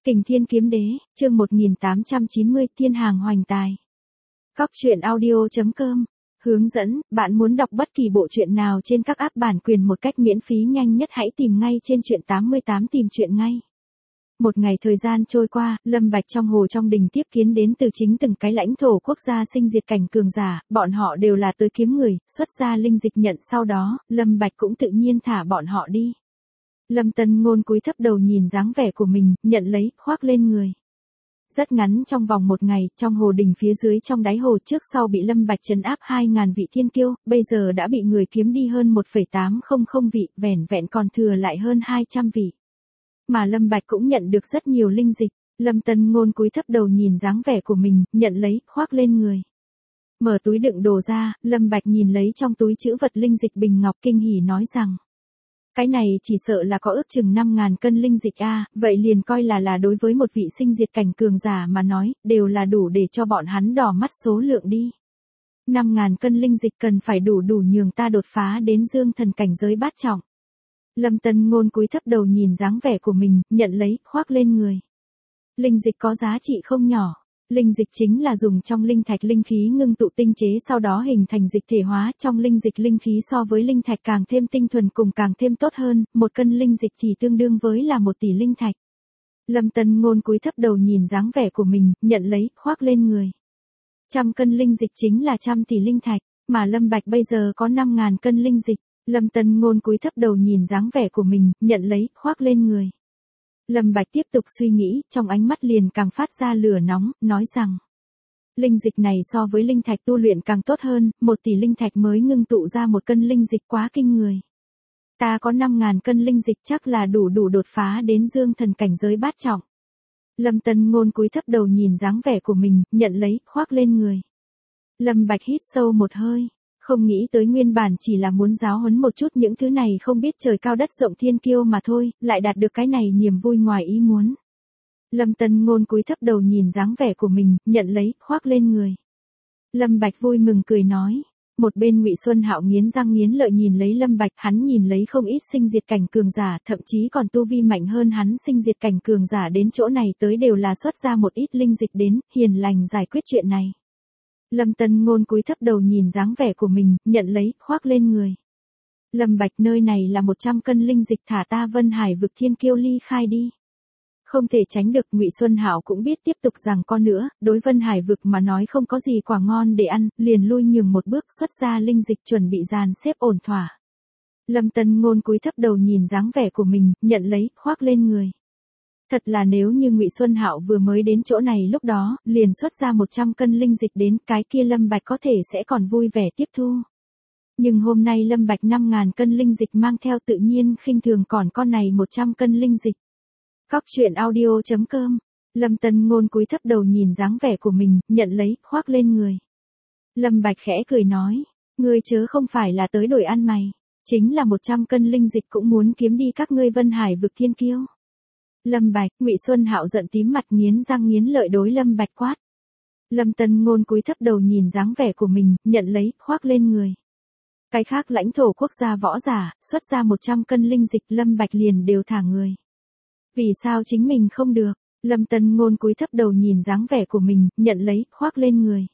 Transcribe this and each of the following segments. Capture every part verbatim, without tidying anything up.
Kình Thiên Kiếm Đế, chương một nghìn tám trăm chín mươi, Thiên Hàng Hoành Tài. Cóc truyện audio chấm com. Hướng dẫn, bạn muốn đọc bất kỳ bộ truyện nào trên các app bản quyền một cách miễn phí nhanh nhất hãy tìm ngay trên truyện tám mươi tám tìm truyện ngay. Một ngày thời gian trôi qua, Lâm Bạch trong hồ trong đình tiếp kiến đến từ chính từng cái lãnh thổ quốc gia sinh diệt cảnh cường giả, bọn họ đều là tới kiếm người, xuất ra linh dịch nhận sau đó, Lâm Bạch cũng tự nhiên thả bọn họ đi. Lâm Tân Ngôn cúi thấp đầu nhìn dáng vẻ của mình, nhận lấy, khoác lên người. Rất ngắn trong vòng một ngày, trong hồ đình phía dưới trong đáy hồ trước sau bị Lâm Bạch trấn áp hai nghìn vị thiên kiêu, bây giờ đã bị người kiếm đi hơn một phẩy tám không không vị, vẻn vẹn còn thừa lại hơn hai trăm vị. Mà Lâm Bạch cũng nhận được rất nhiều linh dịch, Lâm Tân Ngôn cúi thấp đầu nhìn dáng vẻ của mình, nhận lấy, khoác lên người. Mở túi đựng đồ ra, Lâm Bạch nhìn lấy trong túi trữ vật linh dịch bình ngọc kinh hỉ nói rằng. Cái này chỉ sợ là có ước chừng năm ngàn cân linh dịch a, vậy liền coi là là đối với một vị sinh diệt cảnh cường giả mà nói, đều là đủ để cho bọn hắn đỏ mắt số lượng đi. năm ngàn cân linh dịch cần phải đủ đủ nhường ta đột phá đến dương thần cảnh giới bát trọng. Lâm Tân Ngôn cúi thấp đầu nhìn dáng vẻ của mình, nhận lấy, khoác lên người. Linh dịch có giá trị không nhỏ. Linh dịch chính là dùng trong linh thạch linh khí ngưng tụ tinh chế sau đó hình thành dịch thể hóa, trong linh dịch linh khí so với linh thạch càng thêm tinh thuần cùng càng thêm tốt hơn, một cân linh dịch thì tương đương với là một tỷ linh thạch. Lâm Tân Ngôn cúi thấp đầu nhìn dáng vẻ của mình, nhận lấy, khoác lên người. Trăm cân linh dịch chính là trăm tỷ linh thạch, mà Lâm Bạch bây giờ có năm ngàn cân linh dịch. Lâm Tân Ngôn cúi thấp đầu nhìn dáng vẻ của mình, nhận lấy, khoác lên người. Lâm Bạch tiếp tục suy nghĩ, trong ánh mắt liền càng phát ra lửa nóng, nói rằng. Linh dịch này so với linh thạch tu luyện càng tốt hơn, một tỷ linh thạch mới ngưng tụ ra một cân linh dịch quá kinh người. Ta có năm ngàn cân linh dịch chắc là đủ đủ đột phá đến dương thần cảnh giới bát trọng. Lâm Tân Ngôn cúi thấp đầu nhìn dáng vẻ của mình, nhận lấy, khoác lên người. Lâm Bạch hít sâu một hơi. Không nghĩ tới nguyên bản chỉ là muốn giáo huấn một chút những thứ này không biết trời cao đất rộng thiên kiêu mà thôi, lại đạt được cái này niềm vui ngoài ý muốn. Lâm Tân Ngôn cúi thấp đầu nhìn dáng vẻ của mình, nhận lấy, khoác lên người. Lâm Bạch vui mừng cười nói. Một bên Ngụy Xuân Hạo nghiến răng nghiến lợi nhìn lấy Lâm Bạch, hắn nhìn lấy không ít sinh diệt cảnh cường giả, thậm chí còn tu vi mạnh hơn hắn sinh diệt cảnh cường giả đến chỗ này tới đều là xuất ra một ít linh dịch đến, hiền lành giải quyết chuyện này. Lâm Tân Ngôn cúi thấp đầu nhìn dáng vẻ của mình, nhận lấy, khoác lên người. Lâm Bạch nơi này là một trăm cân linh dịch thả ta Vân Hải vực thiên kiêu ly khai đi. Không thể tránh được, Ngụy Xuân Hạo cũng biết tiếp tục rằng con nữa, đối Vân Hải vực mà nói không có gì quả ngon để ăn, liền lui nhường một bước xuất ra linh dịch chuẩn bị dàn xếp ổn thỏa. Lâm Tân Ngôn cúi thấp đầu nhìn dáng vẻ của mình, nhận lấy, khoác lên người. Thật là nếu như Ngụy Xuân Hạo vừa mới đến chỗ này lúc đó, liền xuất ra một trăm cân linh dịch đến, cái kia Lâm Bạch có thể sẽ còn vui vẻ tiếp thu. Nhưng hôm nay Lâm Bạch năm ngàn cân linh dịch mang theo tự nhiên khinh thường còn con này một trăm cân linh dịch. Cóc truyện audio chấm com. Lâm Tân Ngôn cúi thấp đầu nhìn dáng vẻ của mình, nhận lấy, khoác lên người. Lâm Bạch khẽ cười nói, ngươi chớ không phải là tới đổi ăn mày, chính là một trăm cân linh dịch cũng muốn kiếm đi các ngươi Vân Hải vực thiên kiêu. Lâm Bạch, Ngụy Xuân Hạo giận tím mặt nghiến răng nghiến lợi đối Lâm Bạch quát. Lâm Tân Ngôn cúi thấp đầu nhìn dáng vẻ của mình, nhận lấy, khoác lên người. Cái khác lãnh thổ quốc gia võ giả, xuất ra một trăm cân linh dịch, Lâm Bạch liền đều thả người. Vì sao chính mình không được? Lâm Tân Ngôn cúi thấp đầu nhìn dáng vẻ của mình, nhận lấy, khoác lên người.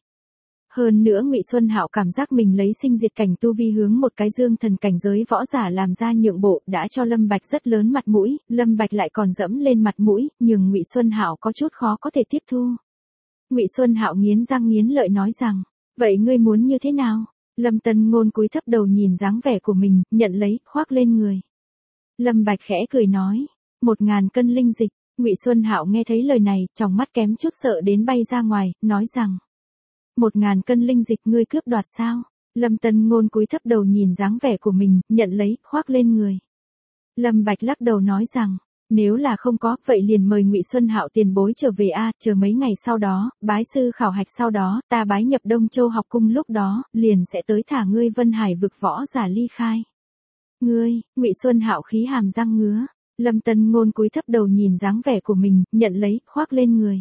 Hơn nữa Ngụy Xuân Hạo cảm giác mình lấy sinh diệt cảnh tu vi hướng một cái dương thần cảnh giới võ giả làm ra nhượng bộ, đã cho Lâm Bạch rất lớn mặt mũi, Lâm Bạch lại còn dẫm lên mặt mũi, nhưng Ngụy Xuân Hạo có chút khó có thể tiếp thu. Ngụy Xuân Hạo nghiến răng nghiến lợi nói rằng, vậy ngươi muốn như thế nào? Lâm Tân Ngôn cúi thấp đầu nhìn dáng vẻ của mình, nhận lấy, khoác lên người. Lâm Bạch khẽ cười nói, một ngàn cân linh dịch. Ngụy Xuân Hạo nghe thấy lời này, trong mắt kém chút sợ đến bay ra ngoài, nói rằng. Một ngàn cân linh dịch ngươi cướp đoạt sao? Lâm Tân Ngôn cúi thấp đầu nhìn dáng vẻ của mình, nhận lấy, khoác lên người. Lâm Bạch lắc đầu nói rằng, nếu là không có, vậy liền mời Ngụy Xuân Hạo tiền bối trở về a, chờ mấy ngày sau đó, bái sư khảo hạch sau đó, ta bái nhập Đông Châu học cung lúc đó, liền sẽ tới thả ngươi Vân Hải vực võ giả ly khai. Ngươi, Ngụy Xuân Hạo khí hàm răng ngứa. Lâm Tân Ngôn cúi thấp đầu nhìn dáng vẻ của mình, nhận lấy, khoác lên người.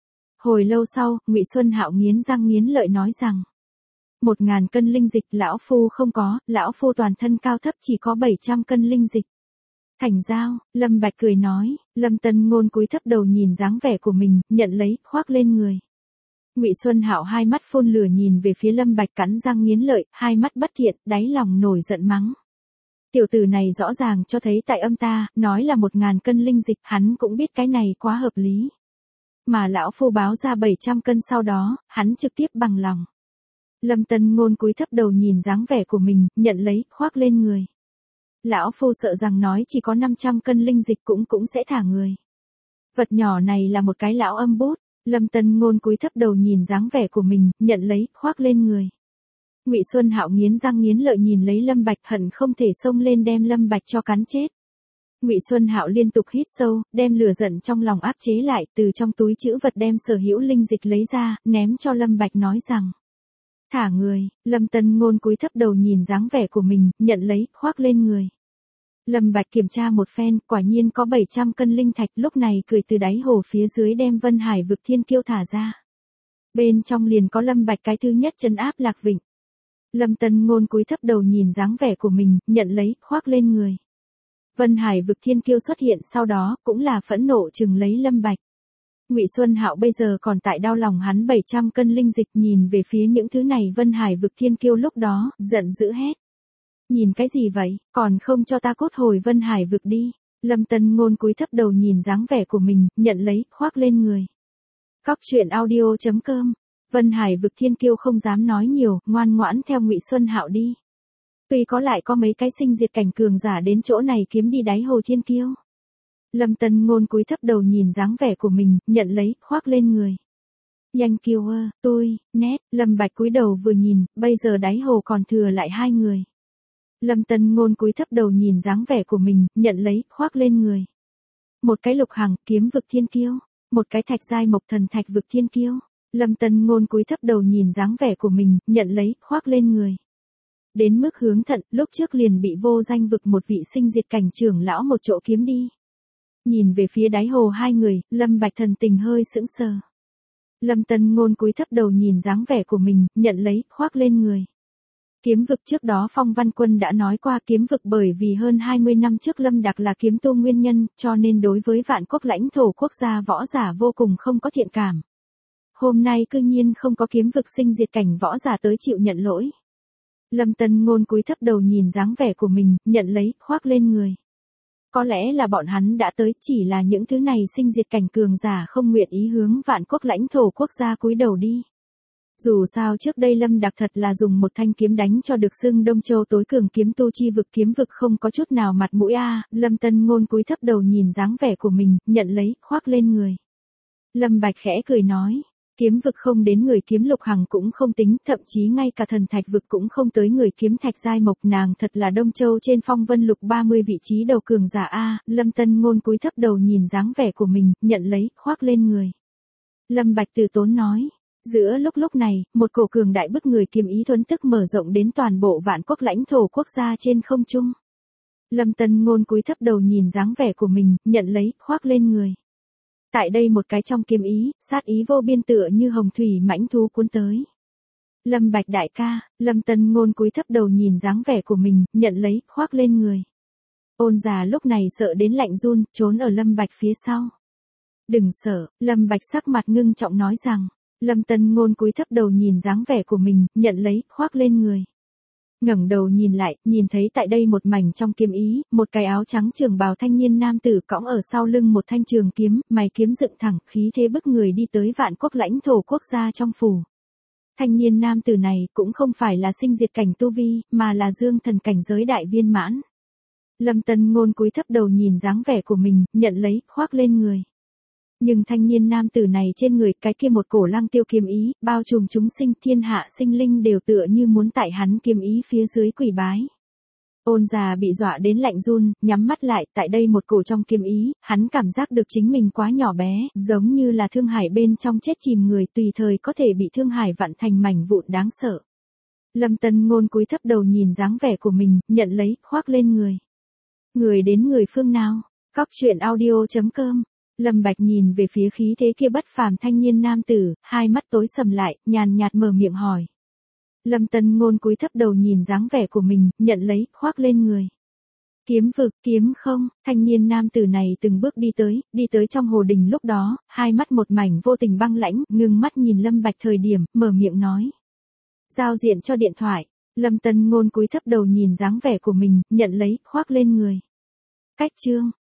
Hồi lâu sau, Ngụy Xuân Hạo nghiến răng nghiến lợi nói rằng. Một ngàn cân linh dịch lão phu không có, lão phu toàn thân cao thấp chỉ có bảy trăm cân linh dịch. Thành giao, Lâm Bạch cười nói, Lâm Tân Ngôn cúi thấp đầu nhìn dáng vẻ của mình, nhận lấy, khoác lên người. Ngụy Xuân Hạo hai mắt phun lửa nhìn về phía Lâm Bạch cắn răng nghiến lợi, hai mắt bất thiện, đáy lòng nổi giận mắng. Tiểu tử này rõ ràng cho thấy tại âm ta, nói là một ngàn cân linh dịch, hắn cũng biết cái này quá hợp lý. Mà lão phu báo ra bảy trăm cân sau đó, hắn trực tiếp bằng lòng. Lâm Tân Ngôn cúi thấp đầu nhìn dáng vẻ của mình, nhận lấy, khoác lên người. Lão phu sợ rằng nói chỉ có năm trăm cân linh dịch cũng cũng sẽ thả người. Vật nhỏ này là một cái lão âm bút. Lâm Tân Ngôn cúi thấp đầu nhìn dáng vẻ của mình, nhận lấy, khoác lên người. Ngụy Xuân Hạo nghiến răng nghiến lợi nhìn lấy Lâm Bạch, hận không thể xông lên đem Lâm Bạch cho cắn chết. Ngụy Xuân Hạo liên tục hít sâu, đem lửa giận trong lòng áp chế lại, từ trong túi trữ vật đem sở hữu linh dịch lấy ra, ném cho Lâm Bạch nói rằng: "Thả người." Lâm Tân Ngôn cúi thấp đầu nhìn dáng vẻ của mình, nhận lấy, khoác lên người. Lâm Bạch kiểm tra một phen, quả nhiên có bảy trăm cân linh thạch, lúc này cười từ đáy hồ phía dưới đem Vân Hải vực thiên kiêu thả ra. Bên trong liền có Lâm Bạch cái thứ nhất trấn áp Lạc Vịnh. Lâm Tân Ngôn cúi thấp đầu nhìn dáng vẻ của mình, nhận lấy, khoác lên người. Vân Hải vực thiên kiêu xuất hiện sau đó, cũng là phẫn nộ chừng lấy Lâm Bạch. Ngụy Xuân Hạo bây giờ còn tại đau lòng hắn bảy trăm cân linh dịch, nhìn về phía những thứ này Vân Hải vực thiên kiêu lúc đó, giận dữ hét. Nhìn cái gì vậy, còn không cho ta cốt hồi Vân Hải vực đi. Lâm Tân Ngôn cúi thấp đầu nhìn dáng vẻ của mình, nhận lấy, khoác lên người. Cóc truyện audio chấm com. Vân Hải vực thiên kiêu không dám nói nhiều, ngoan ngoãn theo Ngụy Xuân Hạo đi. Tuy có lại có mấy cái sinh diệt cảnh cường giả đến chỗ này kiếm đi đáy hồ thiên kiêu. Lâm Tân Ngôn cúi thấp đầu nhìn dáng vẻ của mình, nhận lấy, khoác lên người. Nhanh kiêu ơ, tôi, nét, Lâm Bạch cúi đầu vừa nhìn, bây giờ đáy hồ còn thừa lại hai người. Lâm Tân Ngôn cúi thấp đầu nhìn dáng vẻ của mình, nhận lấy, khoác lên người. Một cái Lục Hằng, kiếm vực thiên kiêu, một cái Thạch Giai Mộc Thần Thạch vực thiên kiêu. Lâm Tân Ngôn cúi thấp đầu nhìn dáng vẻ của mình, nhận lấy, khoác lên người. Đến mức hướng thận, lúc trước liền bị vô danh vực một vị sinh diệt cảnh trưởng lão một chỗ kiếm đi. Nhìn về phía đáy hồ hai người, Lâm Bạch thần tình hơi sững sờ. Lâm Tân Ngôn cúi thấp đầu nhìn dáng vẻ của mình, nhận lấy, khoác lên người. Kiếm vực trước đó Phong Văn Quân đã nói qua, kiếm vực bởi vì hơn hai mươi năm trước Lâm Đặc là kiếm tu nguyên nhân, cho nên đối với vạn quốc lãnh thổ quốc gia võ giả vô cùng không có thiện cảm. Hôm nay cư nhiên không có kiếm vực sinh diệt cảnh võ giả tới chịu nhận lỗi. Lâm Tân Ngôn cúi thấp đầu nhìn dáng vẻ của mình, nhận lấy, khoác lên người. Có lẽ là bọn hắn đã tới, chỉ là những thứ này sinh diệt cảnh cường giả không nguyện ý hướng vạn quốc lãnh thổ quốc gia cúi đầu đi. Dù sao trước đây Lâm Đặc thật là dùng một thanh kiếm đánh cho được xưng Đông Châu tối cường kiếm tu chi vực, kiếm vực không có chút nào mặt mũi a. Lâm Tân Ngôn cúi thấp đầu nhìn dáng vẻ của mình, nhận lấy, khoác lên người. Lâm Bạch khẽ cười nói, kiếm vực không đến người kiếm Lục Hằng cũng không tính, thậm chí ngay cả thần thạch vực cũng không tới người kiếm Thạch Giai Mộc, nàng thật là Đông Châu trên phong vân lục ba mươi vị trí đầu cường giả a. Lâm Tân Ngôn cúi thấp đầu nhìn dáng vẻ của mình, nhận lấy, khoác lên người. Lâm Bạch từ tốn nói. Giữa lúc lúc này, một cổ cường đại bức người kiếm ý thuấn tức mở rộng đến toàn bộ vạn quốc lãnh thổ quốc gia trên không trung. Lâm Tân Ngôn cúi thấp đầu nhìn dáng vẻ của mình, nhận lấy, khoác lên người. Tại đây một cái trong kiếm ý, sát ý vô biên tựa như hồng thủy mãnh thú cuốn tới. Lâm Bạch đại ca, Lâm Tân Ngôn cúi thấp đầu nhìn dáng vẻ của mình, nhận lấy, khoác lên người. Ôn già lúc này sợ đến lạnh run, trốn ở Lâm Bạch phía sau. Đừng sợ, Lâm Bạch sắc mặt ngưng trọng nói rằng. Lâm Tân Ngôn cúi thấp đầu nhìn dáng vẻ của mình, nhận lấy, khoác lên người. Ngẩng đầu nhìn lại, nhìn thấy tại đây một mảnh trong kiếm ý, một cái áo trắng trường bào thanh niên nam tử cõng ở sau lưng một thanh trường kiếm, mày kiếm dựng thẳng, khí thế bức người đi tới vạn quốc lãnh thổ quốc gia trong phủ. Thanh niên nam tử này cũng không phải là sinh diệt cảnh tu vi, mà là dương thần cảnh giới đại viên mãn. Lâm Tân Ngôn cúi thấp đầu nhìn dáng vẻ của mình, nhận lấy, khoác lên người. Nhưng thanh niên nam tử này trên người cái kia một cổ lăng tiêu kiếm ý, bao trùm chúng sinh, thiên hạ sinh linh đều tựa như muốn tại hắn kiếm ý phía dưới quỳ bái. Ôn già bị dọa đến lạnh run, nhắm mắt lại, tại đây một cổ trong kiếm ý, hắn cảm giác được chính mình quá nhỏ bé, giống như là thương hải bên trong chết chìm người, tùy thời có thể bị thương hải vặn thành mảnh vụn đáng sợ. Lâm Tân Ngôn cúi thấp đầu nhìn dáng vẻ của mình, nhận lấy, khoác lên người. Người đến người phương nào? Cóc truyện audio chấm com. Lâm Bạch nhìn về phía khí thế kia bất phàm thanh niên nam tử, hai mắt tối sầm lại, nhàn nhạt mở miệng hỏi. Lâm Tân Ngôn cúi thấp đầu nhìn dáng vẻ của mình, nhận lấy, khoác lên người. Kiếm vực, kiếm không, thanh niên nam tử này từng bước đi tới, đi tới trong hồ đình lúc đó, hai mắt một mảnh vô tình băng lãnh, ngưng mắt nhìn Lâm Bạch thời điểm, mở miệng nói. Giao diện cho điện thoại, Lâm Tân Ngôn cúi thấp đầu nhìn dáng vẻ của mình, nhận lấy, khoác lên người. Cách chương.